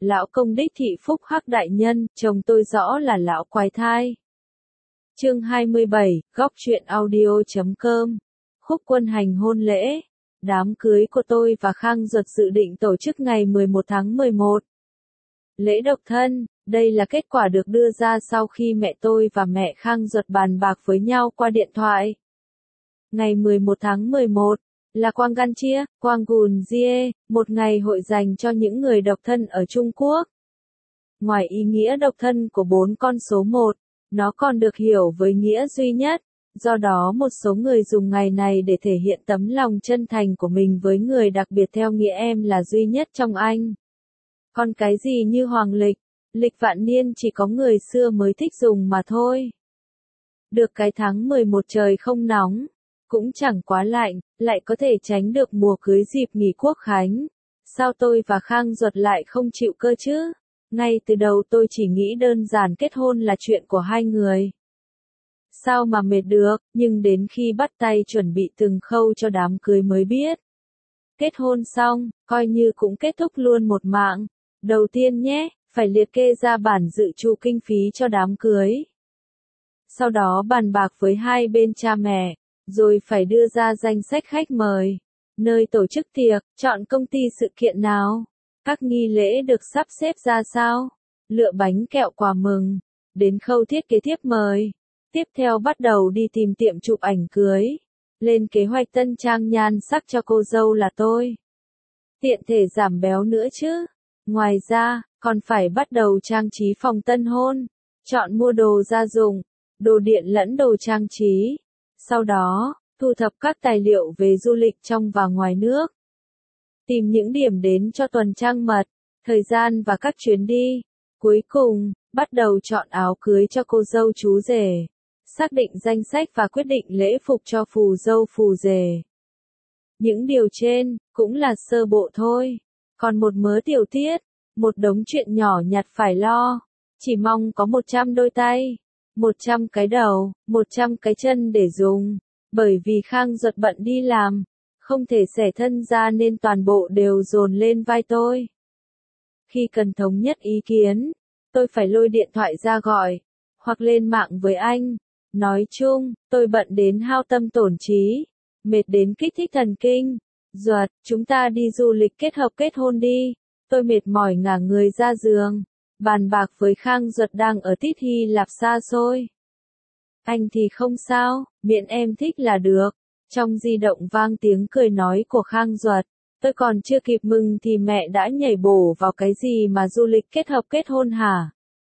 Lão công đích thị phúc hắc đại nhân, chồng tôi rõ là lão quái thai. Chương 27, góc truyện audio.com. Khúc Quân hành hôn lễ. Đám cưới của tôi và Khang Duật dự định tổ chức ngày 11 tháng 11. Lễ độc thân, đây là kết quả được đưa ra sau khi mẹ tôi và mẹ Khang Duật bàn bạc với nhau qua điện thoại. Ngày 11 tháng 11 là Quang Gan Chia, Quang Gùn Jie, một ngày hội dành cho những người độc thân ở Trung Quốc. Ngoài ý nghĩa độc thân của 4 con số 1, nó còn được hiểu với nghĩa duy nhất, do đó một số người dùng ngày này để thể hiện tấm lòng chân thành của mình với người đặc biệt theo nghĩa em là duy nhất trong anh. Còn cái gì như hoàng lịch, lịch vạn niên chỉ có người xưa mới thích dùng mà thôi. Được cái tháng 11 trời không nóng, cũng chẳng quá lạnh, lại có thể tránh được mùa cưới dịp nghỉ quốc khánh. Sao tôi và Khang Duật lại không chịu cơ chứ? Ngay từ đầu tôi chỉ nghĩ đơn giản kết hôn là chuyện của hai người. Sao mà mệt được, nhưng đến khi bắt tay chuẩn bị từng khâu cho đám cưới mới biết. Kết hôn xong, coi như cũng kết thúc luôn một mạng. Đầu tiên nhé, phải liệt kê ra bản dự trù kinh phí cho đám cưới. Sau đó bàn bạc với hai bên cha mẹ, rồi phải đưa ra danh sách khách mời, nơi tổ chức tiệc, chọn công ty sự kiện nào, các nghi lễ được sắp xếp ra sao, lựa bánh kẹo quà mừng, đến khâu thiết kế thiếp mời. Tiếp theo bắt đầu đi tìm tiệm chụp ảnh cưới, lên kế hoạch tân trang nhan sắc cho cô dâu là tôi. Tiện thể giảm béo nữa chứ. Ngoài ra, còn phải bắt đầu trang trí phòng tân hôn, chọn mua đồ gia dụng, đồ điện lẫn đồ trang trí. Sau đó, thu thập các tài liệu về du lịch trong và ngoài nước. Tìm những điểm đến cho tuần trăng mật, thời gian và các chuyến đi. Cuối cùng, bắt đầu chọn áo cưới cho cô dâu chú rể. Xác định danh sách và quyết định lễ phục cho phù dâu phù rể. Những điều trên, cũng là sơ bộ thôi. Còn một mớ tiểu tiết, một đống chuyện nhỏ nhặt phải lo. Chỉ mong có 100 đôi tay, 100 cái đầu, 100 cái chân để dùng. Bởi vì Khang Duật bận đi làm, không thể xẻ thân ra nên toàn bộ đều dồn lên vai tôi. Khi cần thống nhất ý kiến, tôi phải lôi điện thoại ra gọi, hoặc lên mạng với anh. Nói chung, tôi bận đến hao tâm tổn trí, mệt đến kích thích thần kinh. Duật, chúng ta đi du lịch kết hợp kết hôn đi. Tôi mệt mỏi ngả người ra giường, bàn bạc với Khang Duật đang ở tít Hy Lạp xa xôi. Anh thì không sao, miễn em thích là được. Trong di động vang tiếng cười nói của Khang Duật. Tôi còn chưa kịp mừng thì mẹ đã nhảy bổ vào cái gì mà du lịch kết hợp kết hôn hả?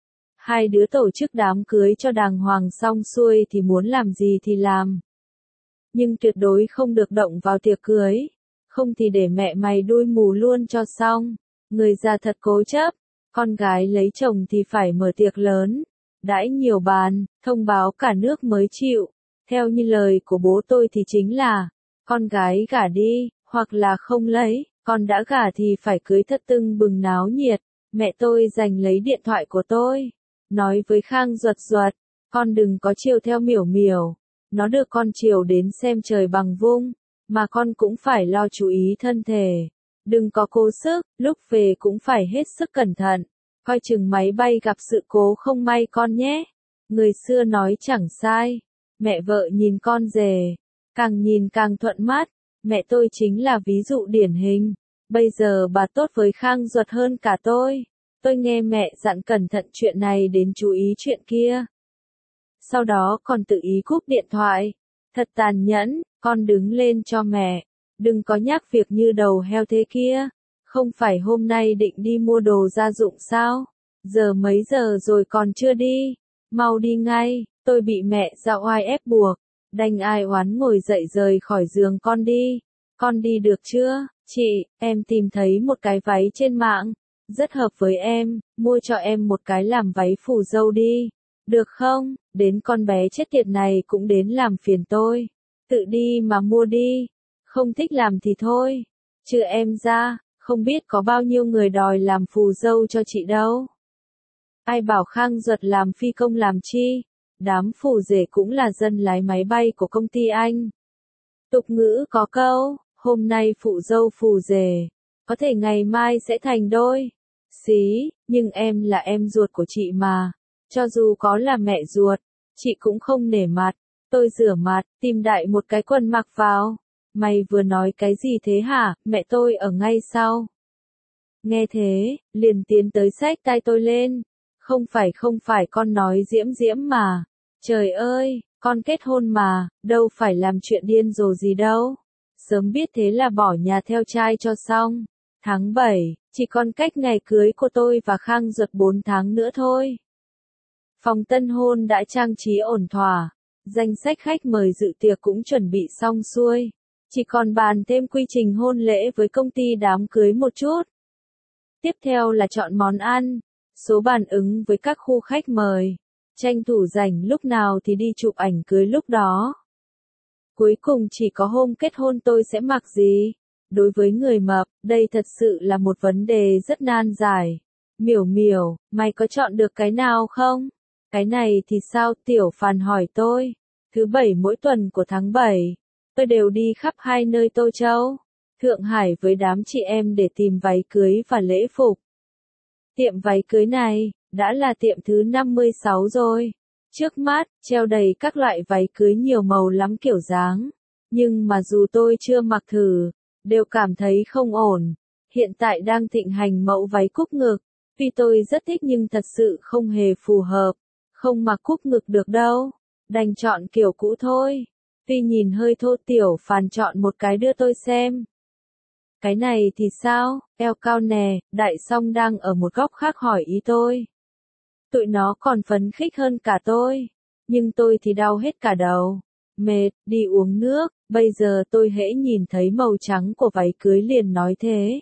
Hai đứa tổ chức đám cưới cho đàng hoàng xong xuôi thì muốn làm gì thì làm. Nhưng tuyệt đối không được động vào tiệc cưới. Không thì để mẹ mày đuôi mù luôn cho xong. Người già thật cố chấp. Con gái lấy chồng thì phải mở tiệc lớn. Đãi nhiều bàn, thông báo cả nước mới chịu. Theo như lời của bố tôi thì chính là, con gái gả đi, hoặc là không lấy, con đã gả thì phải cưới thật tưng bừng náo nhiệt. Mẹ tôi giành lấy điện thoại của tôi. Nói với Khang Duật Duật, con đừng có chiều theo miểu miểu. Nó được con chiều đến xem trời bằng vung, mà con cũng phải lo chú ý thân thể. Đừng có cố sức, lúc về cũng phải hết sức cẩn thận. Coi chừng máy bay gặp sự cố không may con nhé. Người xưa nói chẳng sai. Mẹ vợ nhìn con rể, càng nhìn càng thuận mắt. Mẹ tôi chính là ví dụ điển hình. Bây giờ bà tốt với Khang Duật hơn cả tôi. Tôi nghe mẹ dặn cẩn thận chuyện này đến chú ý chuyện kia. Sau đó còn tự ý cúp điện thoại. Thật tàn nhẫn, con đứng lên cho mẹ. Đừng có nhắc việc như đầu heo thế kia. Không phải hôm nay định đi mua đồ gia dụng sao? Giờ mấy giờ rồi còn chưa đi? Mau đi ngay, tôi bị mẹ dạo oai ép buộc. Đành ai oán ngồi dậy rời khỏi giường con đi. Con đi được chưa? Chị, em tìm thấy một cái váy trên mạng. Rất hợp với em, mua cho em một cái làm váy phù dâu đi. Được không? Đến con bé chết tiệt này cũng đến làm phiền tôi. Tự đi mà mua đi. Không thích làm thì thôi. Chứ em ra, không biết có bao nhiêu người đòi làm phù dâu cho chị đâu. Ai bảo Khang Duật làm phi công làm chi? Đám phù rể cũng là dân lái máy bay của công ty anh. Tục ngữ có câu, hôm nay phụ dâu phù rể, có thể ngày mai sẽ thành đôi. Xí, nhưng em là em ruột của chị mà. Cho dù có là mẹ ruột, chị cũng không nể mặt. Tôi rửa mặt, tìm đại một cái quần mặc vào. Mày vừa nói cái gì thế hả, mẹ tôi ở ngay sau. Nghe thế, liền tiến tới xách tay tôi lên. Không phải con nói Diễm Diễm mà. Trời ơi, con kết hôn mà, đâu phải làm chuyện điên rồ gì đâu. Sớm biết thế là bỏ nhà theo trai cho xong. Tháng 7, chỉ còn cách ngày cưới của tôi và Khang Duật 4 tháng nữa thôi. Phòng tân hôn đã trang trí ổn thỏa. Danh sách khách mời dự tiệc cũng chuẩn bị xong xuôi. Chỉ còn bàn thêm quy trình hôn lễ với công ty đám cưới một chút. Tiếp theo là chọn món ăn, số bàn ứng với các khu khách mời. Tranh thủ rảnh lúc nào thì đi chụp ảnh cưới lúc đó. Cuối cùng chỉ có hôm kết hôn tôi sẽ mặc gì? Đối với người mập, đây thật sự là một vấn đề rất nan giải. Miểu miểu, mày có chọn được cái nào không? Cái này thì sao? Tiểu Phàn hỏi tôi. Thứ 7 mỗi tuần của tháng 7, tôi đều đi khắp hai nơi Tô Châu, Thượng Hải với đám chị em để tìm váy cưới và lễ phục. Tiệm váy cưới này, đã là tiệm thứ 56 rồi. Trước mắt, treo đầy các loại váy cưới nhiều màu lắm kiểu dáng. Nhưng mà dù tôi chưa mặc thử, đều cảm thấy không ổn. Hiện tại đang thịnh hành mẫu váy cúc ngực. Tuy tôi rất thích nhưng thật sự không hề phù hợp. Không mặc cúc ngực được đâu. Đành chọn kiểu cũ thôi. Tuy nhìn hơi thô, Tiểu Phàn chọn một cái đưa tôi xem. Cái này thì sao, eo cao nè, Đại Song đang ở một góc khác hỏi ý tôi. Tụi nó còn phấn khích hơn cả tôi. Nhưng tôi thì đau hết cả đầu. Mệt, đi uống nước, bây giờ tôi hễ nhìn thấy màu trắng của váy cưới liền nói thế.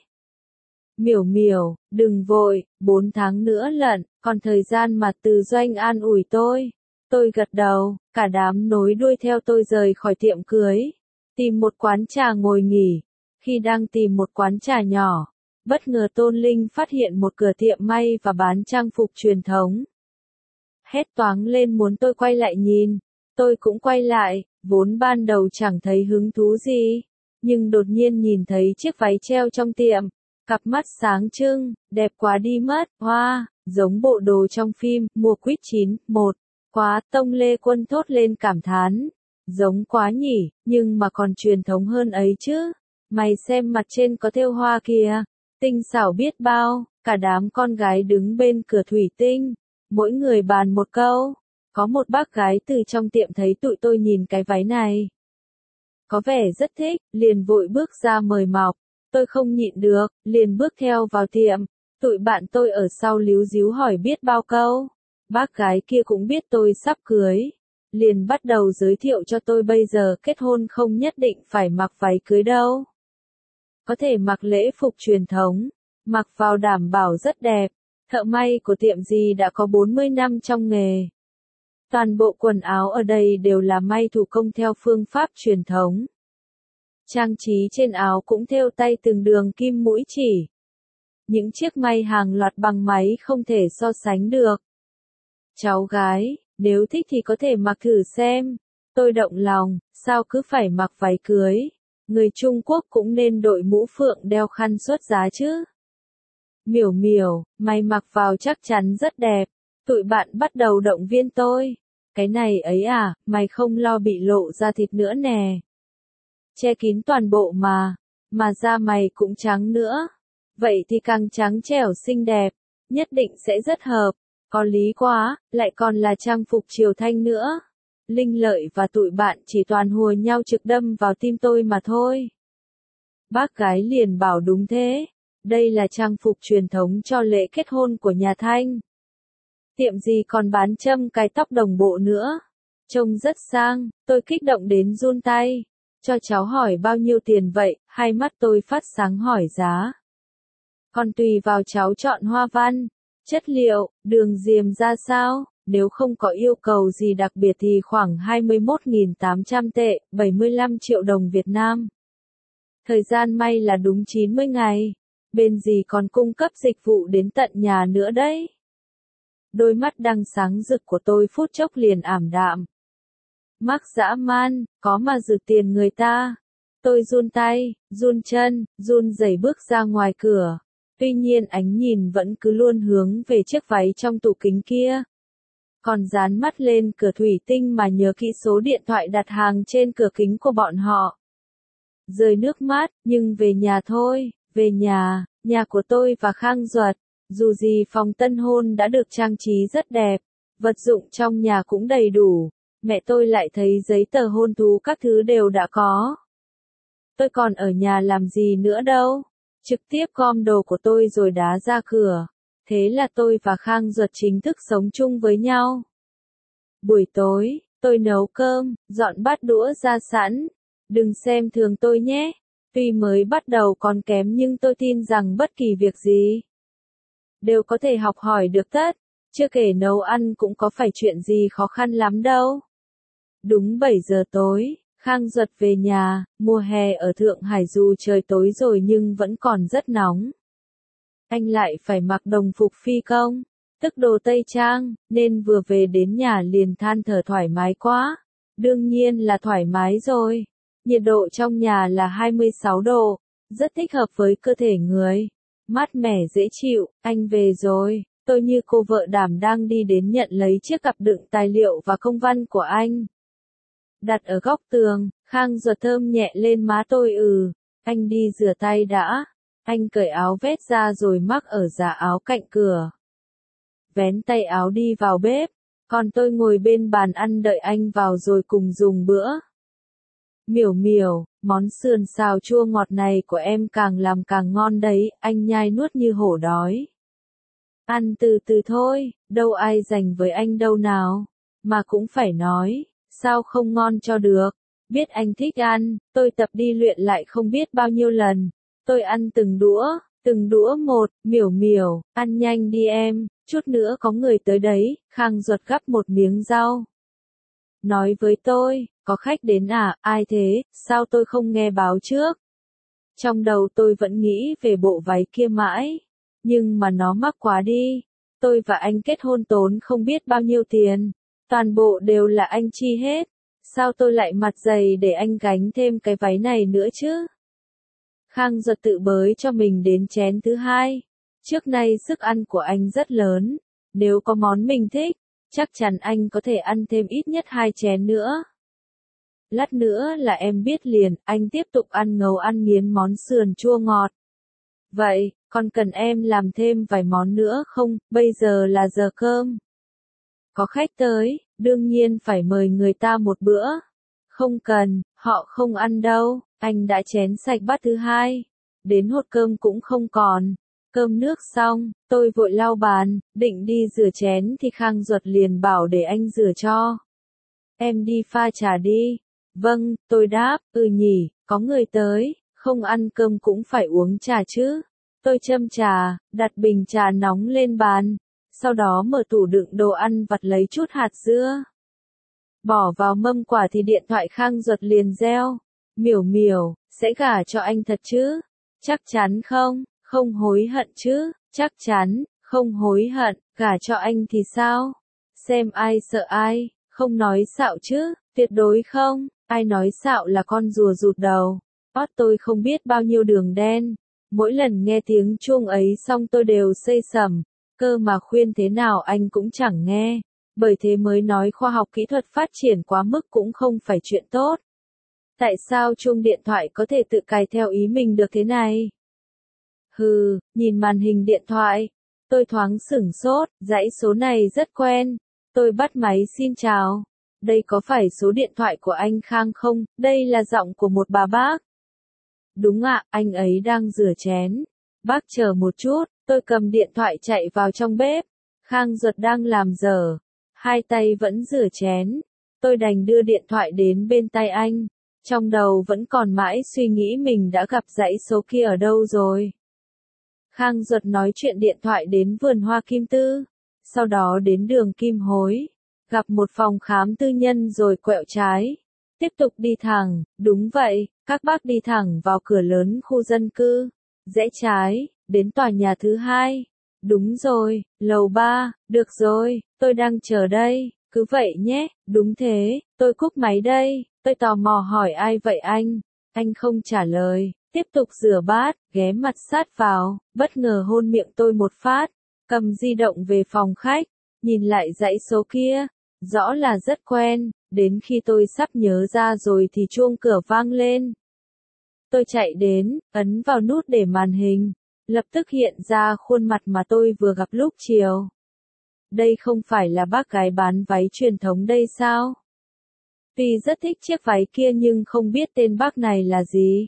Miểu miểu, đừng vội, 4 tháng nữa lận, còn thời gian mà Từ Doanh an ủi tôi. Tôi gật đầu, cả đám nối đuôi theo tôi rời khỏi tiệm cưới. Tìm một quán trà ngồi nghỉ. Khi đang tìm một quán trà nhỏ, bất ngờ Tôn Linh phát hiện một cửa tiệm may và bán trang phục truyền thống. Hét toáng lên muốn tôi quay lại nhìn. Tôi cũng quay lại, vốn ban đầu chẳng thấy hứng thú gì. Nhưng đột nhiên nhìn thấy chiếc váy treo trong tiệm. Cặp mắt sáng trưng, đẹp quá đi mất, hoa, giống bộ đồ trong phim, mùa quýt 9:1. Quá, Tông Lê Quân thốt lên cảm thán. Giống quá nhỉ, nhưng mà còn truyền thống hơn ấy chứ. Mày xem mặt trên có thêu hoa kìa, tinh xảo biết bao, cả đám con gái đứng bên cửa thủy tinh, mỗi người bàn một câu. Có một bác gái từ trong tiệm thấy tụi tôi nhìn cái váy này. Có vẻ rất thích, liền vội bước ra mời mọc. Tôi không nhịn được, liền bước theo vào tiệm. Tụi bạn tôi ở sau líu ríu hỏi biết bao câu. Bác gái kia cũng biết tôi sắp cưới. Liền bắt đầu giới thiệu cho tôi bây giờ kết hôn không nhất định phải mặc váy cưới đâu. Có thể mặc lễ phục truyền thống, mặc vào đảm bảo rất đẹp. Thợ may của tiệm gì đã có 40 năm trong nghề. Toàn bộ quần áo ở đây đều là may thủ công theo phương pháp truyền thống. Trang trí trên áo cũng thêu tay từng đường kim mũi chỉ. Những chiếc may hàng loạt bằng máy không thể so sánh được. Cháu gái, nếu thích thì có thể mặc thử xem. Tôi động lòng, sao cứ phải mặc váy cưới? Người Trung Quốc cũng nên đội mũ phượng đeo khăn xuất giá chứ. Miểu miểu, mày mặc vào chắc chắn rất đẹp. Tụi bạn bắt đầu động viên tôi. Cái này ấy à, mày không lo bị lộ ra thịt nữa nè. Che kín toàn bộ mà da mày cũng trắng nữa. Vậy thì càng trắng trẻo xinh đẹp, nhất định sẽ rất hợp. Có lý quá, lại còn là trang phục triều thanh nữa. Linh Lợi và tụi bạn chỉ toàn hùa nhau trực đâm vào tim tôi mà thôi. Bác gái liền bảo đúng thế. Đây là trang phục truyền thống cho lễ kết hôn của nhà Thanh. Tiệm gì còn bán châm cài tóc đồng bộ nữa. Trông rất sang, tôi kích động đến run tay. Cho cháu hỏi bao nhiêu tiền vậy, hai mắt tôi phát sáng hỏi giá. Còn tùy vào cháu chọn hoa văn, chất liệu, đường diềm ra sao, nếu không có yêu cầu gì đặc biệt thì khoảng 21.800 tệ, 75 triệu đồng Việt Nam. Thời gian may là đúng 90 ngày. Bên gì còn cung cấp dịch vụ đến tận nhà nữa đấy. Đôi mắt đang sáng rực của tôi phút chốc liền ảm đạm. Mắc dã man, có mà rực tiền người ta. Tôi run tay, run chân, run rẩy bước ra ngoài cửa. Tuy nhiên ánh nhìn vẫn cứ luôn hướng về chiếc váy trong tủ kính kia. Còn dán mắt lên cửa thủy tinh mà nhớ kỹ số điện thoại đặt hàng trên cửa kính của bọn họ. Rơi nước mắt, nhưng về nhà thôi, về nhà, nhà của tôi và Khang Duật. Dù gì phòng tân hôn đã được trang trí rất đẹp, vật dụng trong nhà cũng đầy đủ, mẹ tôi lại thấy giấy tờ hôn thú các thứ đều đã có. Tôi còn ở nhà làm gì nữa đâu, trực tiếp gom đồ của tôi rồi đá ra cửa. Thế là tôi và Khang Duật chính thức sống chung với nhau. Buổi tối, tôi nấu cơm, dọn bát đũa ra sẵn. Đừng xem thường tôi nhé. Tuy mới bắt đầu còn kém nhưng tôi tin rằng bất kỳ việc gì đều có thể học hỏi được tất. Chưa kể nấu ăn cũng có phải chuyện gì khó khăn lắm đâu. Đúng 7 giờ tối, Khang Duật về nhà. Mùa hè ở Thượng Hải dù trời tối rồi nhưng vẫn còn rất nóng. Anh lại phải mặc đồng phục phi công, tức đồ Tây Trang, nên vừa về đến nhà liền than thở thoải mái quá. Đương nhiên là thoải mái rồi. Nhiệt độ trong nhà là 26 độ, rất thích hợp với cơ thể người. Mát mẻ dễ chịu, anh về rồi. Tôi như cô vợ đảm đang đi đến nhận lấy chiếc cặp đựng tài liệu và công văn của anh. Đặt ở góc tường, Khang Duật thơm nhẹ lên má tôi. Anh đi rửa tay đã. Anh cởi áo vest ra rồi mắc ở giá áo cạnh cửa. Vén tay áo đi vào bếp, còn tôi ngồi bên bàn ăn đợi anh vào rồi cùng dùng bữa. Miểu miểu, món sườn xào chua ngọt này của em càng làm càng ngon đấy, anh nhai nuốt như hổ đói. Ăn từ từ thôi, đâu ai giành với anh đâu nào. Mà cũng phải nói, sao không ngon cho được. Biết anh thích ăn, tôi tập đi luyện lại không biết bao nhiêu lần. Tôi ăn từng đũa một. Miểu miểu, ăn nhanh đi em, chút nữa có người tới đấy. Khang Duật gắp một miếng rau. Nói với tôi, có khách đến à, ai thế, sao tôi không nghe báo trước. Trong đầu tôi vẫn nghĩ về bộ váy kia mãi, nhưng mà nó mắc quá đi. Tôi và anh kết hôn tốn không biết bao nhiêu tiền, toàn bộ đều là anh chi hết. Sao tôi lại mặt dày để anh gánh thêm cái váy này nữa chứ? Khang Duật tự bới cho mình đến chén thứ hai. Trước nay sức ăn của anh rất lớn, nếu có món mình thích, chắc chắn anh có thể ăn thêm ít nhất 2 chén nữa. Lát nữa là em biết liền, anh tiếp tục ăn ngấu ăn nghiến món sườn chua ngọt. Vậy, còn cần em làm thêm vài món nữa không, bây giờ là giờ cơm. Có khách tới, đương nhiên phải mời người ta một bữa. Không cần, họ không ăn đâu, anh đã chén sạch bát thứ hai. Đến hột cơm cũng không còn. Cơm nước xong, tôi vội lau bàn, định đi rửa chén thì Khang Duật liền bảo để anh rửa cho. Em đi pha trà đi. Vâng, tôi đáp, nhỉ, có người tới, không ăn cơm cũng phải uống trà chứ. Tôi châm trà, đặt bình trà nóng lên bàn, sau đó mở tủ đựng đồ ăn vặt lấy chút hạt dưa. Bỏ vào mâm quả thì điện thoại Khang Duật liền reo. Miểu miểu, sẽ gả cho anh thật chứ? Chắc chắn không? Không hối hận chứ? Chắc chắn, không hối hận, gả cho anh thì sao? Xem ai sợ ai, không nói xạo chứ? Tuyệt đối không, ai nói xạo là con rùa rụt đầu. Ót tôi không biết bao nhiêu đường đen. Mỗi lần nghe tiếng chuông ấy xong tôi đều xây sẩm, cơ mà khuyên thế nào anh cũng chẳng nghe. Bởi thế mới nói khoa học kỹ thuật phát triển quá mức cũng không phải chuyện tốt. Tại sao chuông điện thoại có thể tự cài theo ý mình được thế này? Nhìn màn hình điện thoại, tôi thoáng sửng sốt, dãy số này rất quen. Tôi bắt máy xin chào. Đây có phải số điện thoại của anh Khang không? Đây là giọng của một bà bác. Đúng ạ, anh ấy đang rửa chén. Bác chờ một chút, tôi cầm điện thoại chạy vào trong bếp. Khang Duật đang làm dở, hai tay vẫn rửa chén. Tôi đành đưa điện thoại đến bên tay anh. Trong đầu vẫn còn mãi suy nghĩ mình đã gặp dãy số kia ở đâu rồi. Khang Duật nói chuyện điện thoại đến vườn hoa Kim Tư, sau đó đến đường Kim Hối, gặp một phòng khám tư nhân rồi quẹo trái. Tiếp tục đi thẳng, đúng vậy, các bác đi thẳng vào cửa lớn khu dân cư, rẽ trái, đến tòa nhà thứ hai. Đúng rồi, lầu 3, được rồi, tôi đang chờ đây, cứ vậy nhé, đúng thế, tôi cúp máy đây, tôi tò mò hỏi ai vậy anh không trả lời, Tiếp tục rửa bát, ghé mặt sát vào, bất ngờ hôn miệng tôi một phát, cầm di động về phòng khách, nhìn lại dãy số kia, rõ là rất quen, đến khi tôi sắp nhớ ra rồi thì chuông cửa vang lên. Tôi chạy đến, ấn vào nút để màn hình, lập tức hiện ra khuôn mặt mà tôi vừa gặp lúc chiều. Đây không phải là bác gái bán váy truyền thống đây sao? Tuy rất thích chiếc váy kia nhưng không biết tên bác này là gì.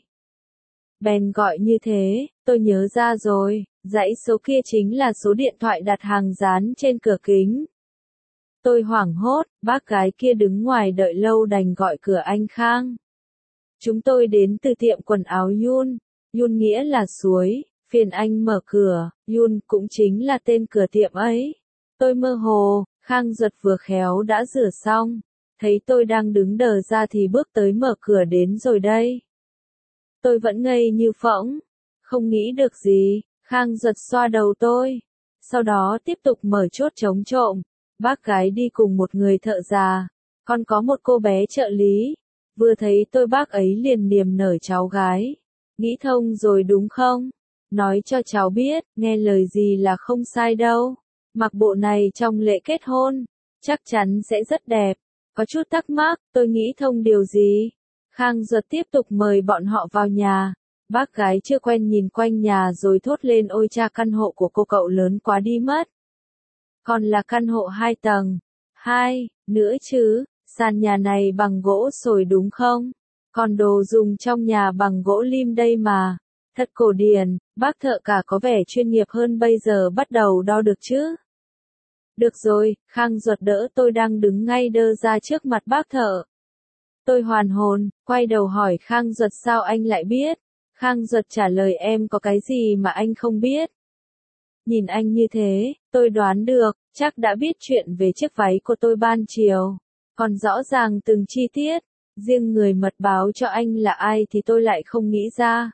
Bèn gọi như thế, tôi nhớ ra rồi, dãy số kia chính là số điện thoại đặt hàng dán trên cửa kính. Tôi hoảng hốt, bác gái kia đứng ngoài đợi lâu đành gọi cửa anh Khang. Chúng tôi đến từ tiệm quần áo Yun, Yun nghĩa là suối, phiền anh mở cửa, Yun cũng chính là tên cửa tiệm ấy. Tôi mơ hồ, Khang Duật vừa khéo đã rửa xong, thấy tôi đang đứng đờ ra thì bước tới mở cửa đến rồi đây. Tôi vẫn ngây như phỗng, không nghĩ được gì, Khang Duật xoa đầu tôi, sau đó tiếp tục mở chốt chống trộm. Bác gái đi cùng một người thợ già, còn có một cô bé trợ lý. Vừa thấy tôi bác ấy liền niềm nở cháu gái. Nghĩ thông rồi đúng không? Nói cho cháu biết, nghe lời gì là không sai đâu. Mặc bộ này trong lễ kết hôn, chắc chắn sẽ rất đẹp. Có chút thắc mắc, tôi nghĩ thông điều gì? Khang Duật tiếp tục mời bọn họ vào nhà. Bác gái chưa quen nhìn quanh nhà rồi thốt lên ôi cha căn hộ của cô cậu lớn quá đi mất. Còn là căn hộ 2 tầng. 2, nữa chứ, sàn nhà này bằng gỗ sồi đúng không? Còn đồ dùng trong nhà bằng gỗ lim đây mà. Thật cổ điển, bác thợ cả có vẻ chuyên nghiệp hơn bây giờ bắt đầu đo được chứ. Được rồi, Khang Duật đỡ tôi đang đứng ngay đơ ra trước mặt bác thợ. Tôi hoàn hồn, quay đầu hỏi Khang Duật sao anh lại biết. Khang Duật trả lời em có cái gì mà anh không biết. Nhìn anh như thế, tôi đoán được, chắc đã biết chuyện về chiếc váy của tôi ban chiều. Còn rõ ràng từng chi tiết, riêng người mật báo cho anh là ai thì tôi lại không nghĩ ra.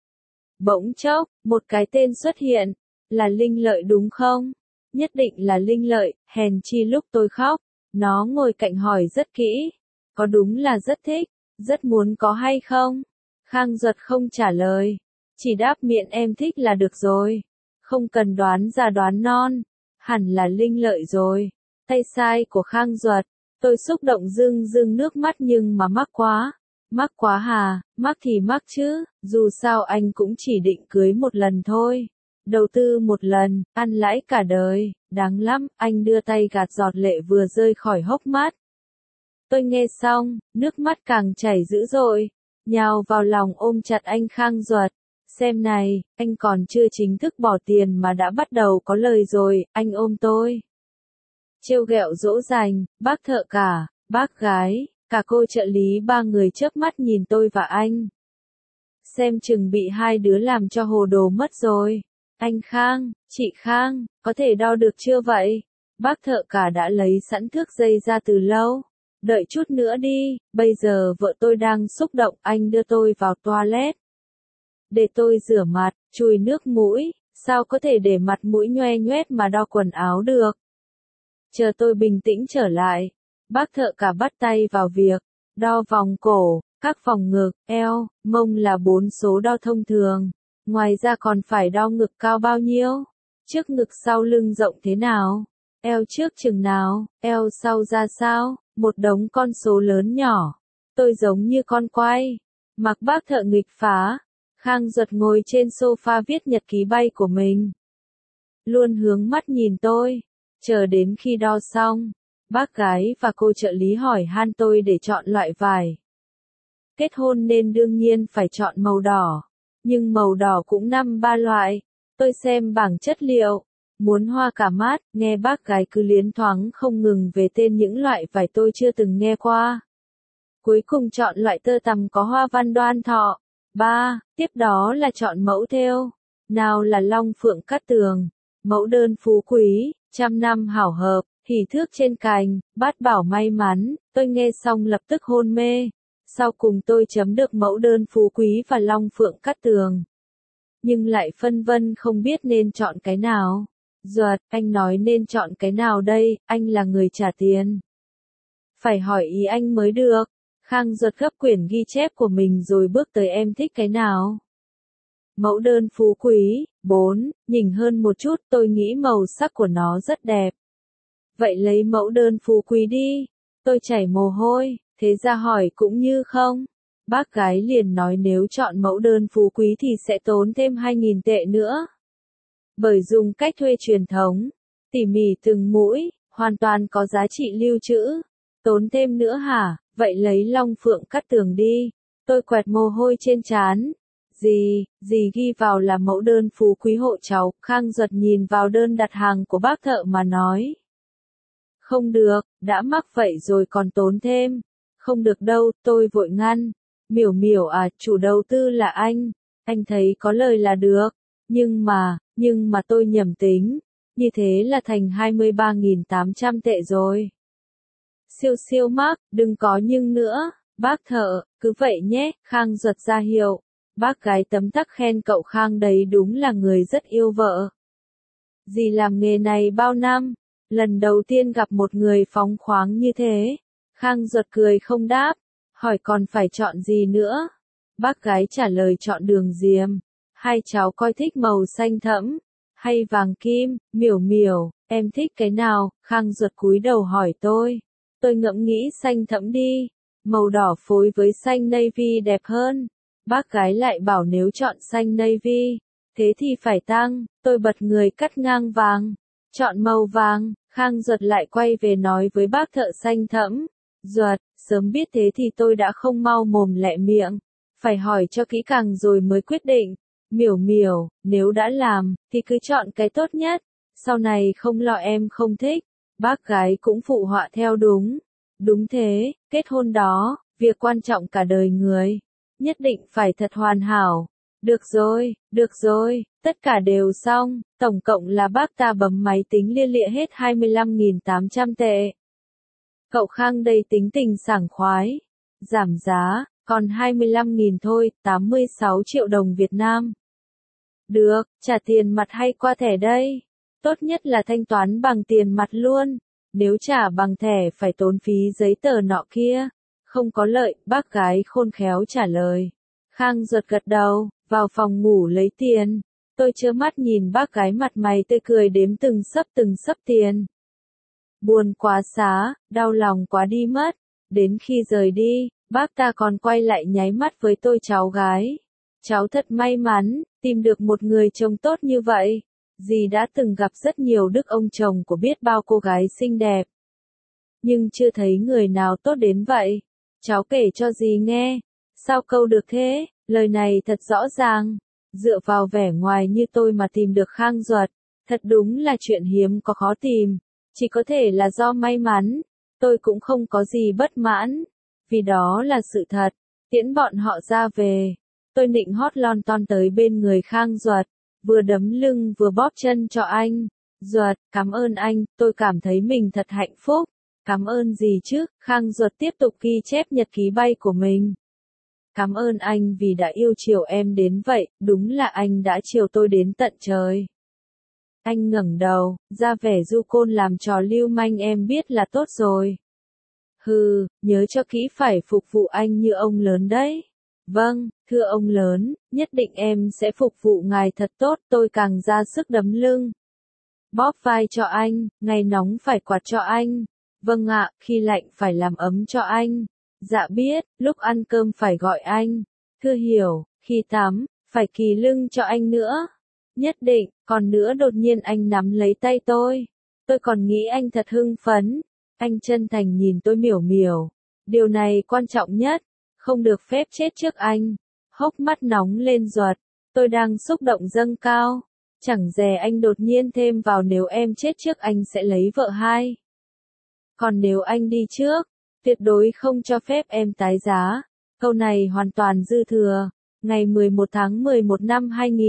Bỗng chốc, một cái tên xuất hiện, là Linh Lợi đúng không? Nhất định là Linh Lợi, hèn chi lúc tôi khóc, nó ngồi cạnh hỏi rất kỹ. Có đúng là rất thích, rất muốn có hay không? Khang Duật không trả lời, chỉ đáp miệng em thích là được rồi. Không cần đoán già đoán non, hẳn là Linh Lợi rồi. Tay sai của Khang Duật, tôi xúc động rưng rưng nước mắt nhưng mà mắc quá hà, mắc thì mắc chứ, dù sao anh cũng chỉ định cưới một lần thôi. Đầu tư một lần, ăn lãi cả đời, đáng lắm, anh đưa tay gạt giọt lệ vừa rơi khỏi hốc mắt. Tôi nghe xong, nước mắt càng chảy dữ dội, nhào vào lòng ôm chặt anh Khang Duật. Xem này, anh còn chưa chính thức bỏ tiền mà đã bắt đầu có lời rồi, anh ôm tôi. Trêu ghẹo dỗ dành, bác thợ cả, bác gái, cả cô trợ lý ba người chớp mắt nhìn tôi và anh. Xem chừng bị hai đứa làm cho hồ đồ mất rồi. Anh Khang, chị Khang, có thể đo được chưa vậy? Bác thợ cả đã lấy sẵn thước dây ra từ lâu. Đợi chút nữa đi, bây giờ vợ tôi đang xúc động, anh đưa tôi vào toilet. Để tôi rửa mặt, chùi nước mũi, sao có thể để mặt mũi nhoe nhoét mà đo quần áo được. Chờ tôi bình tĩnh trở lại, bác thợ cả bắt tay vào việc, đo vòng cổ, các vòng ngực, eo, mông là 4 số đo thông thường. Ngoài ra còn phải đo ngực cao bao nhiêu, trước ngực sau lưng rộng thế nào, eo trước chừng nào, eo sau ra sao, một đống con số lớn nhỏ. Tôi giống như con quay, mặc bác thợ nghịch phá. Khang Duật ngồi trên sofa viết nhật ký bay của mình. Luôn hướng mắt nhìn tôi, chờ đến khi đo xong, bác gái và cô trợ lý hỏi han tôi để chọn loại vải. Kết hôn nên đương nhiên phải chọn màu đỏ, nhưng màu đỏ cũng 5-3 loại. Tôi xem bảng chất liệu, muốn hoa cả mắt, nghe bác gái cứ liến thoáng không ngừng về tên những loại vải tôi chưa từng nghe qua. Cuối cùng chọn loại tơ tằm có hoa văn Đoan Thọ. 3. Tiếp đó là chọn mẫu thêu. Nào là Long Phượng Cát Tường, mẫu đơn phú quý, trăm năm hảo hợp, hỷ thước trên cành, bát bảo may mắn. Tôi nghe xong lập tức hôn mê. Sau cùng tôi chấm được mẫu đơn phú quý và Long Phượng Cát Tường. Nhưng lại phân vân không biết nên chọn cái nào. Duật, anh nói nên chọn cái nào đây, anh là người trả tiền. Phải hỏi ý anh mới được. Khang Duật gấp quyển ghi chép của mình rồi bước tới em thích cái nào. Mẫu đơn phú quý. 4. Nhìn hơn một chút, tôi nghĩ màu sắc của nó rất đẹp. Vậy lấy mẫu đơn phú quý đi. Tôi chảy mồ hôi, thế ra hỏi cũng như không. Bác gái liền nói nếu chọn mẫu đơn phú quý thì sẽ tốn thêm 2.000 tệ nữa. Bởi dùng cách thuê truyền thống, tỉ mỉ từng mũi, hoàn toàn có giá trị lưu trữ. Tốn thêm nữa hả? Vậy lấy long phượng cắt tường đi. Tôi quẹt mồ hôi trên trán. Gì ghi vào là mẫu đơn phú quý hộ cháu. Khang Duật nhìn vào đơn đặt hàng của bác thợ mà nói. Không được, đã mắc vậy rồi còn tốn thêm. Không được đâu, tôi vội ngăn. Miểu miểu à, chủ đầu tư là anh thấy có lời là được. Nhưng mà tôi nhầm tính. Như thế là thành 23.800 tệ rồi. Siêu mắc, đừng có nhưng nữa. Bác thợ, cứ vậy nhé. Khang Duật ra hiệu. Bác gái tấm tắc khen cậu Khang đấy đúng là người rất yêu vợ. Dì làm nghề này bao năm, lần đầu tiên gặp một người phóng khoáng như thế. Khang Duật cười không đáp, hỏi còn phải chọn gì nữa. Bác gái trả lời chọn đường diêm. Hai cháu coi thích màu xanh thẫm hay vàng kim. Miểu miểu, em thích cái nào? Khang Duật cúi đầu hỏi tôi. Tôi ngẫm nghĩ xanh thẫm đi. Màu đỏ phối với xanh navy đẹp hơn. Bác gái lại bảo nếu chọn xanh navy, thế thì phải tăng. Tôi bật người cắt ngang vàng. Chọn màu vàng. Khang Duật lại quay về nói với bác thợ xanh thẫm. Duật, sớm biết thế thì tôi đã không mau mồm lẹ miệng. Phải hỏi cho kỹ càng rồi mới quyết định. Miểu miểu, nếu đã làm, thì cứ chọn cái tốt nhất. Sau này không lo em không thích. Bác gái cũng phụ họa theo đúng. Đúng thế, kết hôn đó, việc quan trọng cả đời người. Nhất định phải thật hoàn hảo. Được rồi, tất cả đều xong, tổng cộng là bác ta bấm máy tính lia lịa hết 25.800 tệ. Cậu Khang đây tính tình sảng khoái. Giảm giá, còn 25.000 thôi, 86 triệu đồng Việt Nam. Được, trả tiền mặt hay qua thẻ đây? Tốt nhất là thanh toán bằng tiền mặt luôn. Nếu trả bằng thẻ phải tốn phí giấy tờ nọ kia. Không có lợi, bác gái khôn khéo trả lời. Khang Duật gật đầu, vào phòng ngủ lấy tiền. Tôi trơ mắt nhìn bác gái mặt mày tươi cười đếm từng sấp tiền. Buồn quá xá, đau lòng quá đi mất. Đến khi rời đi, bác ta còn quay lại nháy mắt với tôi cháu gái. Cháu thật may mắn, tìm được một người chồng tốt như vậy. Dì đã từng gặp rất nhiều đức ông chồng của biết bao cô gái xinh đẹp. Nhưng chưa thấy người nào tốt đến vậy. Cháu kể cho dì nghe. Sao câu được thế? Lời này thật rõ ràng. Dựa vào vẻ ngoài như tôi mà tìm được Khang Duật. Thật đúng là chuyện hiếm có khó tìm. Chỉ có thể là do may mắn. Tôi cũng không có gì bất mãn. Vì đó là sự thật. Tiễn bọn họ ra về. Tôi nịnh hót lon ton tới bên người Khang Duật. Vừa đấm lưng vừa bóp chân cho anh. Duật, cảm ơn anh, tôi cảm thấy mình thật hạnh phúc. Cảm ơn gì chứ? Khang Duật tiếp tục ghi chép nhật ký bay của mình. Cảm ơn anh vì đã yêu chiều em đến vậy, đúng là anh đã chiều tôi đến tận trời. Anh ngẩng đầu, ra vẻ du côn làm trò lưu manh em biết là tốt rồi. Hừ, nhớ cho kỹ phải phục vụ anh như ông lớn đấy. Vâng, thưa ông lớn, nhất định em sẽ phục vụ ngài thật tốt, tôi càng ra sức đấm lưng. Bóp vai cho anh, ngày nóng phải quạt cho anh. Vâng ạ, khi lạnh phải làm ấm cho anh. Dạ biết, lúc ăn cơm phải gọi anh. Thưa hiểu, khi tắm, phải kỳ lưng cho anh nữa. Nhất định, còn nữa đột nhiên anh nắm lấy tay tôi. Tôi còn nghĩ anh thật hưng phấn. Anh chân thành nhìn tôi miểu miểu. Điều này quan trọng nhất. Không được phép chết trước anh. Hốc mắt nóng lên Duật. Tôi đang xúc động dâng cao. Chẳng dè anh đột nhiên thêm vào nếu em chết trước anh sẽ lấy vợ hai. Còn nếu anh đi trước, tuyệt đối không cho phép em tái giá. Câu này hoàn toàn dư thừa. Ngày 11 tháng 11 năm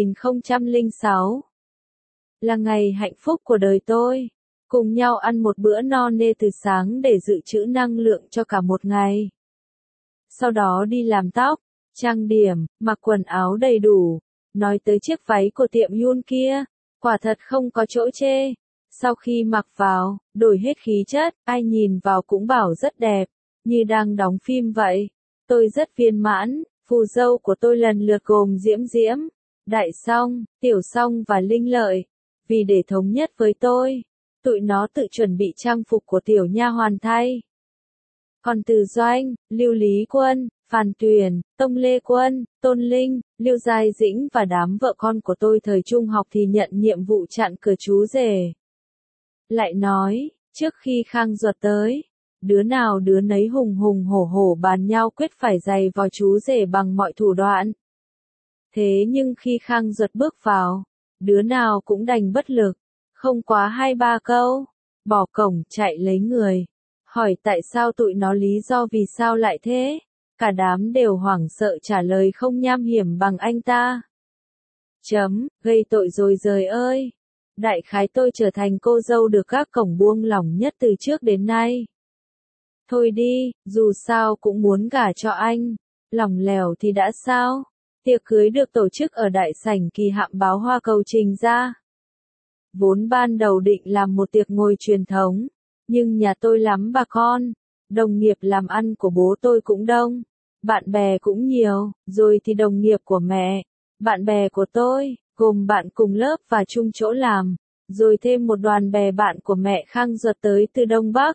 2006 là ngày hạnh phúc của đời tôi. Cùng nhau ăn một bữa no nê từ sáng để dự trữ năng lượng cho cả một ngày. Sau đó đi làm tóc, trang điểm, mặc quần áo đầy đủ. Nói tới chiếc váy của tiệm Yun kia, quả thật không có chỗ chê. Sau khi mặc vào, đổi hết khí chất, ai nhìn vào cũng bảo rất đẹp, như đang đóng phim vậy. Tôi rất viên mãn, phù dâu của tôi lần lượt gồm Diễm Diễm, Đại Song, Tiểu Song và Linh Lợi. Vì để thống nhất với tôi, tụi nó tự chuẩn bị trang phục của tiểu nha hoàn thay. Còn Từ Doanh, Lưu Lý Quân, Phan Tuyền, Tông Lê Quân, Tôn Linh, Lưu Giai Dĩnh và đám vợ con của tôi thời trung học thì nhận nhiệm vụ chặn cửa chú rể. Lại nói, trước khi Khang Duật tới, đứa nào đứa nấy hùng hùng hổ hổ bàn nhau quyết phải giày vào chú rể bằng mọi thủ đoạn. Thế nhưng khi Khang Duật bước vào, đứa nào cũng đành bất lực, không quá 2-3 câu, bỏ cổng chạy lấy người. Hỏi tại sao tụi nó lý do vì sao lại thế, cả đám đều hoảng sợ trả lời không nham hiểm bằng anh ta. Gây tội rồi giời ơi. Đại khái tôi trở thành cô dâu được các cổng buông lỏng nhất từ trước đến nay. Thôi đi, dù sao cũng muốn gả cho anh, lỏng lẻo thì đã sao. Tiệc cưới được tổ chức ở đại sảnh kỳ hạm báo Hoa Cầu Trình ra. Vốn ban đầu định làm một tiệc ngồi truyền thống, nhưng nhà tôi lắm bà con, đồng nghiệp làm ăn của bố tôi cũng đông, bạn bè cũng nhiều, rồi thì đồng nghiệp của mẹ, bạn bè của tôi, gồm bạn cùng lớp và chung chỗ làm, rồi thêm một đoàn bè bạn của mẹ Khang Duật tới từ Đông Bắc.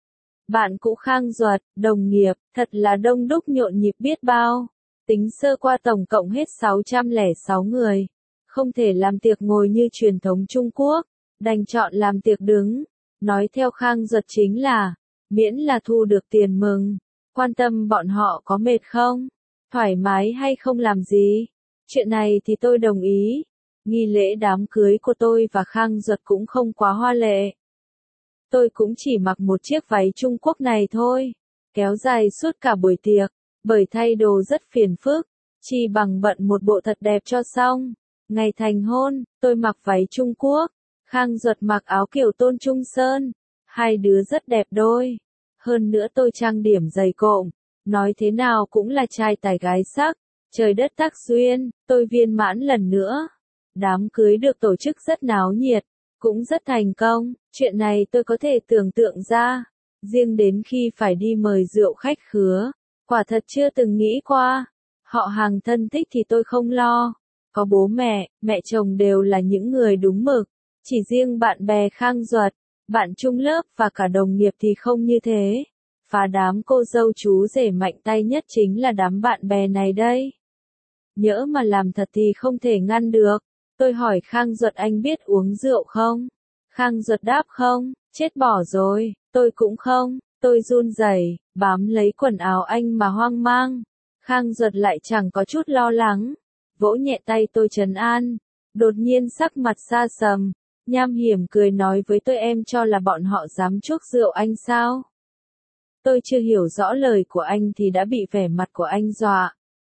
Bạn cũ Khang Duật, đồng nghiệp, thật là đông đúc nhộn nhịp biết bao. Tính sơ qua tổng cộng hết 606 người. Không thể làm tiệc ngồi như truyền thống Trung Quốc, đành chọn làm tiệc đứng. Nói theo Khang Duật chính là, miễn là thu được tiền mừng, quan tâm bọn họ có mệt không, thoải mái hay không làm gì. Chuyện này thì tôi đồng ý. Nghi lễ đám cưới của tôi và Khang Duật cũng không quá hoa lệ. Tôi cũng chỉ mặc một chiếc váy Trung Quốc này thôi, kéo dài suốt cả buổi tiệc, bởi thay đồ rất phiền phức, chỉ bằng bận một bộ thật đẹp cho xong. Ngày thành hôn, tôi mặc váy Trung Quốc, Khang Duật mặc áo kiểu Tôn Trung Sơn, hai đứa rất đẹp đôi. Hơn nữa tôi trang điểm dày cộm, nói thế nào cũng là trai tài gái sắc, trời đất tác duyên, tôi viên mãn lần nữa. Đám cưới được tổ chức rất náo nhiệt, cũng rất thành công, chuyện này tôi có thể tưởng tượng ra. Riêng đến khi phải đi mời rượu khách khứa, quả thật chưa từng nghĩ qua. Họ hàng thân thích thì tôi không lo, có bố mẹ, mẹ chồng đều là những người đúng mực. Chỉ riêng bạn bè Khang Duật, bạn chung lớp và cả đồng nghiệp thì không như thế. Phá đám cô dâu chú rể mạnh tay nhất chính là đám bạn bè này đây. Nhỡ mà làm thật thì không thể ngăn được. Tôi hỏi Khang Duật anh biết uống rượu không? Khang Duật đáp không, chết bỏ rồi, tôi cũng không. Tôi run rẩy, bám lấy quần áo anh mà hoang mang. Khang Duật lại chẳng có chút lo lắng, vỗ nhẹ tay tôi trấn an. Đột nhiên sắc mặt xa sầm, nham hiểm cười nói với tôi em cho là bọn họ dám chuốc rượu anh sao? Tôi chưa hiểu rõ lời của anh thì đã bị vẻ mặt của anh dọa.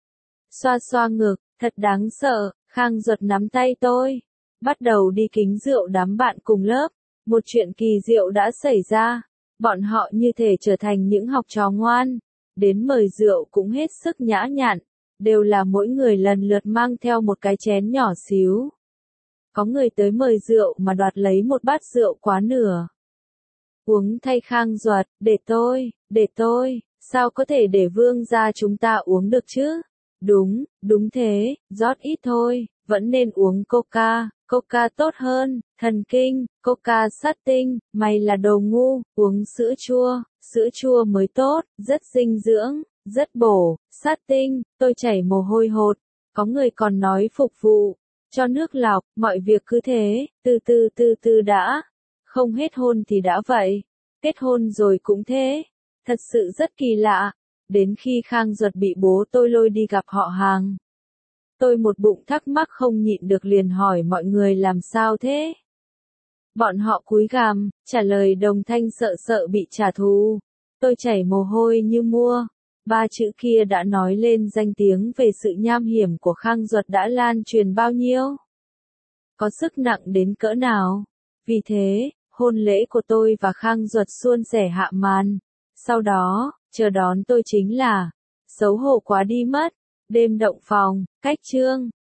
Xoa xoa ngực, thật đáng sợ. Khang Duật nắm tay tôi, bắt đầu đi kính rượu đám bạn cùng lớp. Một chuyện kỳ diệu đã xảy ra, bọn họ như thể trở thành những học trò ngoan, đến mời rượu cũng hết sức nhã nhặn, đều là mỗi người lần lượt mang theo một cái chén nhỏ xíu. Có người tới mời rượu mà đoạt lấy một bát rượu quá nửa. Uống thay Khang Duật, để tôi, sao có thể để vương gia chúng ta uống được chứ? Đúng thế, rót ít thôi, vẫn nên uống Coca tốt hơn, thần kinh, Coca sát tinh, mày là đồ ngu, uống sữa chua mới tốt, rất dinh dưỡng, rất bổ, sát tinh, tôi chảy mồ hôi hột, có người còn nói phục vụ, cho nước lọc, mọi việc cứ thế, từ từ đã, không hết hôn thì đã vậy, kết hôn rồi cũng thế, thật sự rất kỳ lạ. Đến khi Khang Duật bị bố tôi lôi đi gặp họ hàng, tôi một bụng thắc mắc không nhịn được liền hỏi mọi người làm sao thế. Bọn họ cúi gằm, trả lời đồng thanh sợ sợ bị trả thù. Tôi chảy mồ hôi như mua. 3 chữ kia đã nói lên danh tiếng về sự nham hiểm của Khang Duật đã lan truyền bao nhiêu. Có sức nặng đến cỡ nào. Vì thế, hôn lễ của tôi và Khang Duật suôn sẻ hạ màn. Sau đó, chờ đón tôi chính là, xấu hổ quá đi mất, đêm động phòng, cách chương.